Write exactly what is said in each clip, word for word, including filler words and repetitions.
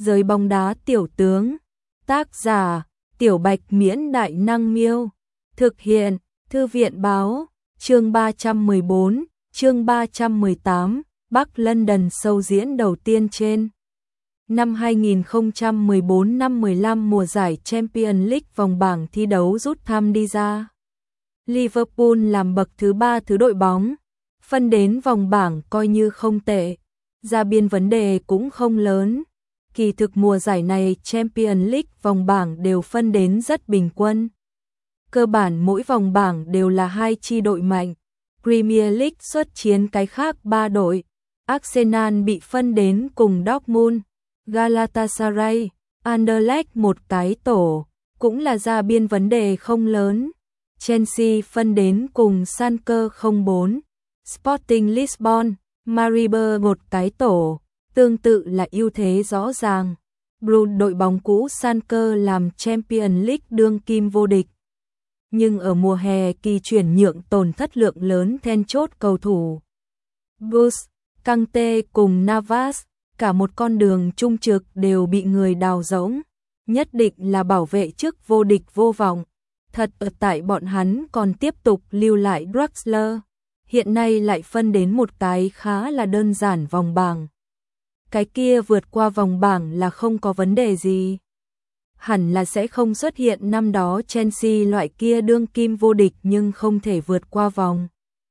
Giới bóng đá tiểu tướng. Tác giả: Tiểu Bạch Miễn Đại Năng Miêu. Thực hiện: Thư viện Báo. Chương ba trăm mười bốn, chương ba trăm mười tám, Bắc London show diễn đầu tiên trên. Năm hai nghìn không trăm mười bốn năm mười lăm mùa giải Champions League vòng bảng thi đấu rút thăm đi ra. Liverpool làm bậc thứ ba thứ đội bóng, phân đến vòng bảng coi như không tệ, ra biên vấn đề cũng không lớn. Kỳ thực mùa giải này Champions League vòng bảng đều phân đến rất bình quân. Cơ bản mỗi vòng bảng đều là hai chi đội mạnh. Premier League xuất chiến cái khác ba đội. Arsenal bị phân đến cùng Dortmund, Galatasaray, Anderlecht một cái tổ, cũng là ra biên vấn đề không lớn. Chelsea phân đến cùng Schalke không bốn, Sporting Lisbon, Maribor một cái tổ, tương tự là ưu thế rõ ràng. Bruges đội bóng cũ Schalke làm Champions League đương kim vô địch. Nhưng ở mùa hè kỳ chuyển nhượng tổn thất lượng lớn then chốt cầu thủ. Bruges, Kante cùng Navas, cả một con đường trung trực đều bị người đào rỗng. Nhất định là bảo vệ chức vô địch vô vọng. Thật ở tại bọn hắn còn tiếp tục lưu lại Draxler. Hiện nay lại phân đến một cái khá là đơn giản vòng bảng. Cái kia vượt qua vòng bảng là không có vấn đề gì. Hẳn là sẽ không xuất hiện năm đó Chelsea loại kia đương kim vô địch nhưng không thể vượt qua vòng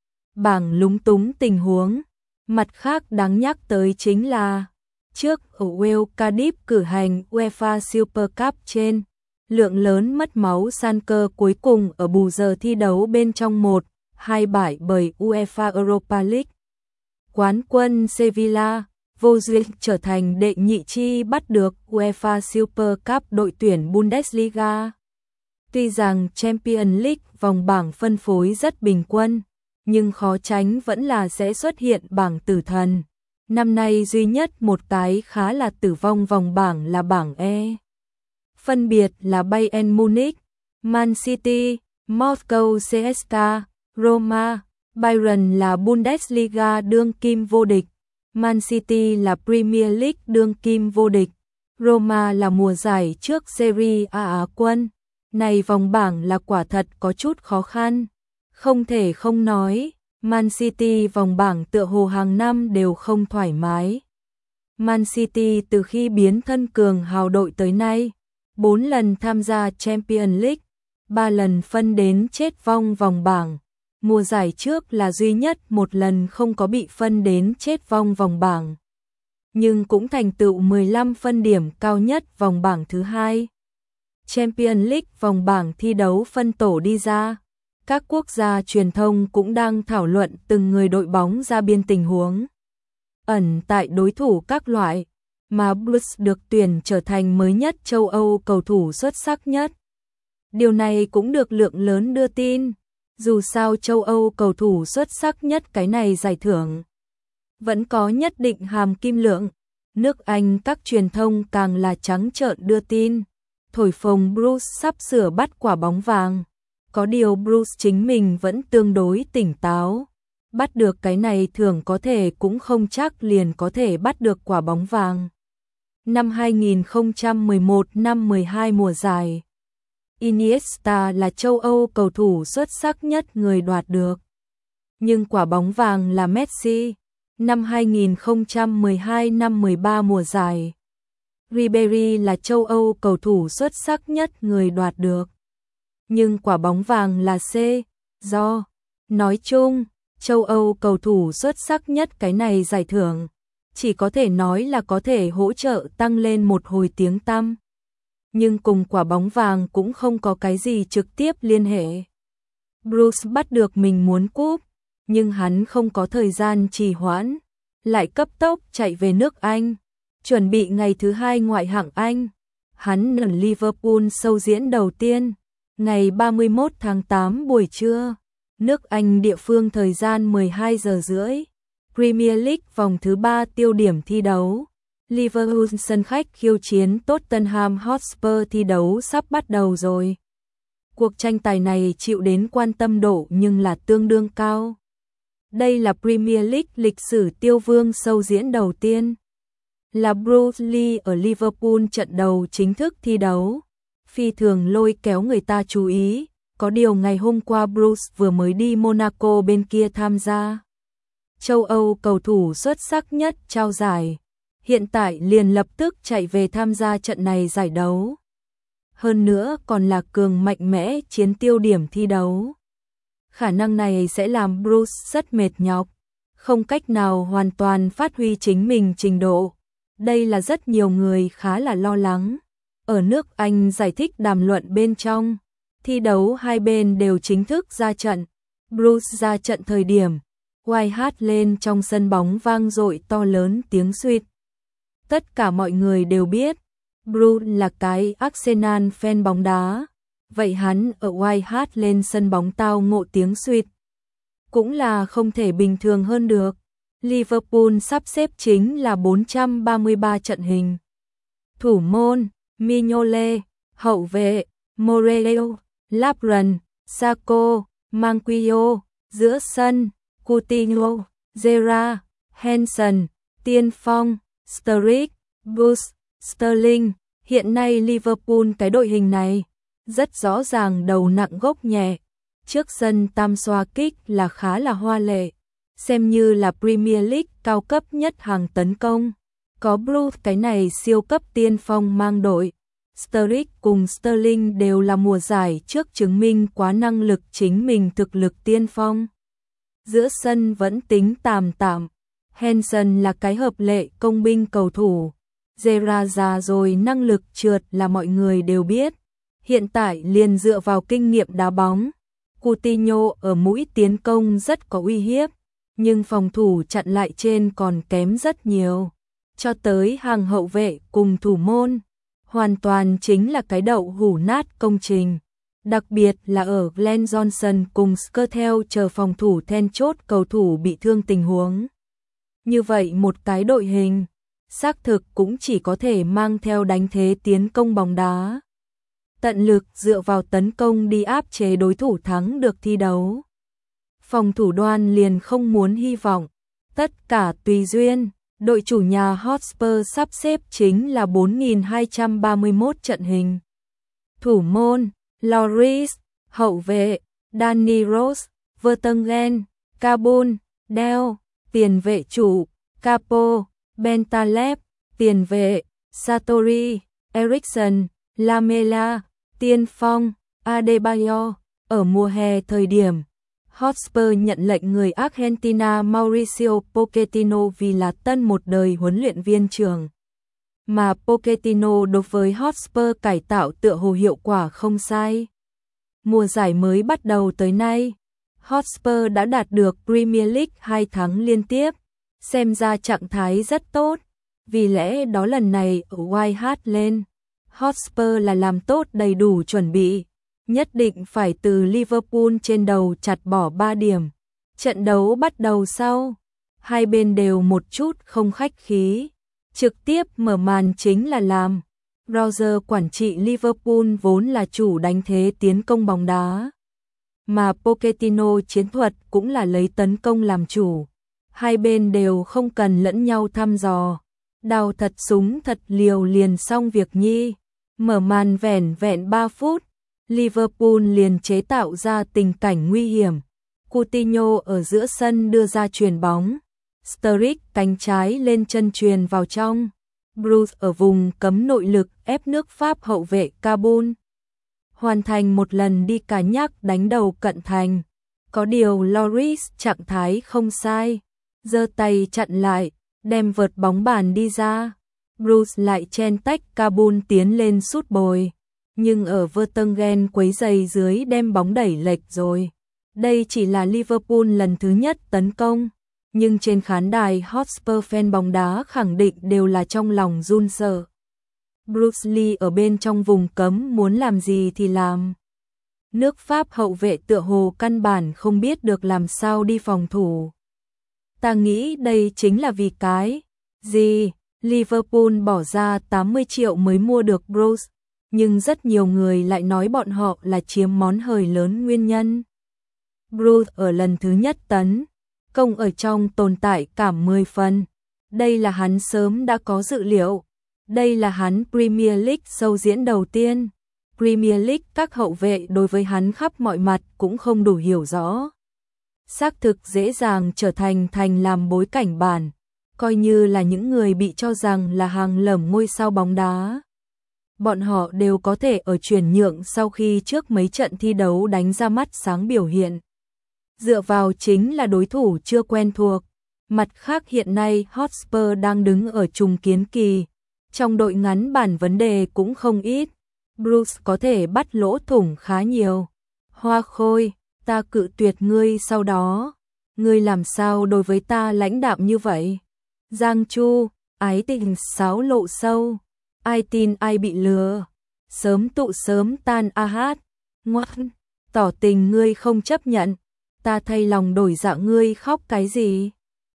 bảng lúng túng tình huống. Mặt khác đáng nhắc tới chính là trước ở Wales Cardiff cử hành UEFA Super Cup trên, lượng lớn mất máu Schalke cuối cùng ở bù giờ thi đấu bên trong một hai bại bởi UEFA Europa League. Quán quân Sevilla vô duyên trở thành đệ nhị chi bắt được UEFA Super Cup đội tuyển Bundesliga. Tuy rằng Champions League vòng bảng phân phối rất bình quân, nhưng khó tránh vẫn là sẽ xuất hiện bảng tử thần. Năm nay duy nhất một cái khá là tử vong vòng bảng là bảng E. Phân biệt là Bayern Munich, Man City, Moscow xê ét ca, Roma. Bayern là Bundesliga đương kim vô địch. Man City là Premier League đương kim vô địch, Roma là mùa giải trước Serie A Á quân. Này vòng bảng là quả thật có chút khó khăn. Không thể không nói, Man City vòng bảng tựa hồ hàng năm đều không thoải mái. Man City từ khi biến thân cường hào đội tới nay, bốn lần tham gia Champions League, ba lần phân đến chết vong vòng bảng. Mùa giải trước là duy nhất một lần không có bị phân đến chết vong vòng bảng. Nhưng cũng thành tựu mười lăm phân điểm cao nhất vòng bảng thứ hai. Champions League vòng bảng thi đấu phân tổ đi ra. Các quốc gia truyền thông cũng đang thảo luận từng người đội bóng ra biên tình huống ẩn tại đối thủ các loại, mà Bruce được tuyển trở thành mới nhất châu Âu cầu thủ xuất sắc nhất. Điều này cũng được lượng lớn đưa tin. Dù sao châu Âu cầu thủ xuất sắc nhất cái này giải thưởng vẫn có nhất định hàm kim lượng. Nước Anh các truyền thông càng là trắng trợn đưa tin, thổi phồng Bruce sắp sửa bắt quả bóng vàng. Có điều Bruce chính mình vẫn tương đối tỉnh táo. Bắt được cái này thưởng có thể cũng không chắc liền có thể bắt được quả bóng vàng. Năm hai nghìn không trăm mười một năm mười hai mùa giải, Iniesta là châu Âu cầu thủ xuất sắc nhất người đoạt được. Nhưng quả bóng vàng là Messi. Năm hai nghìn không trăm mười hai năm mười ba mùa giải, Ribéry là châu Âu cầu thủ xuất sắc nhất người đoạt được. Nhưng quả bóng vàng là C. Do. Nói chung, châu Âu cầu thủ xuất sắc nhất cái này giải thưởng, chỉ có thể nói là có thể hỗ trợ tăng lên một hồi tiếng tăm. Nhưng cùng quả bóng vàng cũng không có cái gì trực tiếp liên hệ. Bruce bắt được mình muốn cúp, nhưng hắn không có thời gian trì hoãn, lại cấp tốc chạy về nước Anh, chuẩn bị ngày thứ hai ngoại hạng Anh. Hắn ở Liverpool show diễn đầu tiên, ngày ba mươi mốt tháng tám buổi trưa, nước Anh địa phương thời gian mười hai giờ rưỡi. Premier League vòng thứ ba tiêu điểm thi đấu. Liverpool sân khách khiêu chiến Tottenham Hotspur thi đấu sắp bắt đầu rồi. Cuộc tranh tài này chịu đến quan tâm độ nhưng là tương đương cao. Đây là Premier League lịch sử tiêu vương show diễn đầu tiên. là Bruce Lee ở Liverpool trận đầu chính thức thi đấu. Phi thường lôi kéo người ta chú ý, có điều ngày hôm qua Bruce vừa mới đi Monaco bên kia tham gia châu Âu cầu thủ xuất sắc nhất trao giải. Hiện tại liền lập tức chạy về tham gia trận này giải đấu. Hơn nữa còn là cường mạnh mẽ chiến tiêu điểm thi đấu. Khả năng này sẽ làm Bruce rất mệt nhọc, không cách nào hoàn toàn phát huy chính mình trình độ. Đây là rất nhiều người khá là lo lắng. Ở nước Anh giải thích đàm luận bên trong, thi đấu hai bên đều chính thức ra trận. Bruce ra trận thời điểm, White hát lên trong sân bóng vang dội to lớn tiếng suýt. Tất cả mọi người đều biết, Bruce là cái Arsenal fan bóng đá. Vậy hắn ở White hát lên sân bóng tao ngộ tiếng suýt cũng là không thể bình thường hơn được. Liverpool sắp xếp chính là bốn trăm ba mươi ba trận hình. Thủ môn Mignolet, hậu vệ Morelos, Lovren, Sako, Manquillo, giữa sân Coutinho, Gerrard, Henderson, tiên phong Sturridge, Bruce, Sterling. Hiện nay Liverpool cái đội hình này rất rõ ràng đầu nặng gốc nhẹ. Trước sân tam xoa kích là khá là hoa lệ, xem như là Premier League cao cấp nhất hàng tấn công. Có Bruce cái này siêu cấp tiên phong mang đội. Sturridge cùng Sterling đều là mùa giải trước chứng minh quá năng lực chính mình thực lực tiên phong. Giữa sân vẫn tính tạm tạm. Henderson là cái hợp lệ công binh cầu thủ. Gerrard già rồi năng lực trượt là mọi người đều biết. Hiện tại liền dựa vào kinh nghiệm đá bóng. Coutinho ở mũi tiến công rất có uy hiếp, nhưng phòng thủ chặn lại trên còn kém rất nhiều. Cho tới hàng hậu vệ cùng thủ môn, hoàn toàn chính là cái đậu hũ nát công trình. Đặc biệt là ở Glenn Johnson cùng Skrtel chờ phòng thủ then chốt cầu thủ bị thương tình huống. Như vậy một cái đội hình, xác thực cũng chỉ có thể mang theo đánh thế tiến công bóng đá. Tận lực dựa vào tấn công đi áp chế đối thủ thắng được thi đấu. Phòng thủ đoan liền không muốn hy vọng. Tất cả tùy duyên, đội chủ nhà Hotspur sắp xếp chính là bốn nghìn hai trăm ba mươi mốt trận hình. Thủ môn, Lloris, hậu vệ, Danny Rose, Vertonghen, Kabul, Dell, tiền vệ chủ, Capo, Bentaleb, tiền vệ, Satori, Eriksen, Lamela, tiên phong, Adebayor. Ở mùa hè thời điểm, Hotspur nhận lệnh người Argentina Mauricio Pochettino vì là tân một đời huấn luyện viên trưởng. Mà Pochettino đối với Hotspur cải tạo tựa hồ hiệu quả không sai. Mùa giải mới bắt đầu tới nay, Hotspur đã đạt được Premier League hai tháng liên tiếp, xem ra trạng thái rất tốt. Vì lẽ đó lần này ở White Hart lên, Hotspur là làm tốt đầy đủ chuẩn bị, nhất định phải từ Liverpool trên đầu chặt bỏ ba điểm. Trận đấu bắt đầu sau, hai bên đều một chút không khách khí, trực tiếp mở màn chính là làm. Roger quản trị Liverpool vốn là chủ đánh thế tiến công bóng đá, mà Pochettino chiến thuật cũng là lấy tấn công làm chủ. Hai bên đều không cần lẫn nhau thăm dò, đào thật súng thật liều liền xong việc nhi. Mở màn vẻn vẹn ba phút, Liverpool liền chế tạo ra tình cảnh nguy hiểm. Coutinho ở giữa sân đưa ra chuyền bóng, Sturridge cánh trái lên chân chuyền vào trong. Bruce ở vùng cấm nội lực ép nước Pháp hậu vệ Kabul, hoàn thành một lần đi cả nhắc đánh đầu cận thành. Có điều Lloris trạng thái không sai, giơ tay chặn lại, đem vợt bóng bàn đi ra. Bruce lại chen tách Kabul tiến lên sút bồi, nhưng ở Vertonghen quấy giày dưới đem bóng đẩy lệch rồi. Đây chỉ là Liverpool lần thứ nhất tấn công, nhưng trên khán đài Hotspur fan bóng đá khẳng định đều là trong lòng run sợ. Bruce Lee ở bên trong vùng cấm muốn làm gì thì làm. Nước Pháp hậu vệ tựa hồ căn bản không biết được làm sao đi phòng thủ. Ta nghĩ đây chính là vì cái gì Liverpool bỏ ra tám mươi triệu mới mua được Bruce, nhưng rất nhiều người lại nói bọn họ là chiếm món hời lớn nguyên nhân. Bruce ở lần thứ nhất tấn công ở trong tồn tại cảm mười phần, Đây là hắn sớm đã có dự liệu. Đây là hắn Premier League sâu diễn đầu tiên. Premier League các hậu vệ đối với hắn khắp mọi mặt cũng không đủ hiểu rõ. Xác thực dễ dàng trở thành thành làm bối cảnh bản, coi như là những người bị cho rằng là hàng lởm ngôi sao bóng đá. Bọn họ đều có thể ở chuyển nhượng sau khi trước mấy trận thi đấu đánh ra mắt sáng biểu hiện. Dựa vào chính là đối thủ chưa quen thuộc. Mặt khác hiện nay Hotspur đang đứng ở trùng kiến kỳ. Trong đội ngắn bản vấn đề cũng không ít. Bruce có thể bắt lỗ thủng khá nhiều. Hoa Khôi, ta cự tuyệt ngươi sau đó. Ngươi làm sao đối với ta lãnh đạm như vậy? Giang Chu, ái tình sáo lộ sâu. Ai tin ai bị lừa. Sớm tụ sớm tan a hát. Ngoan, tỏ tình ngươi không chấp nhận. Ta thay lòng đổi dạ ngươi khóc cái gì?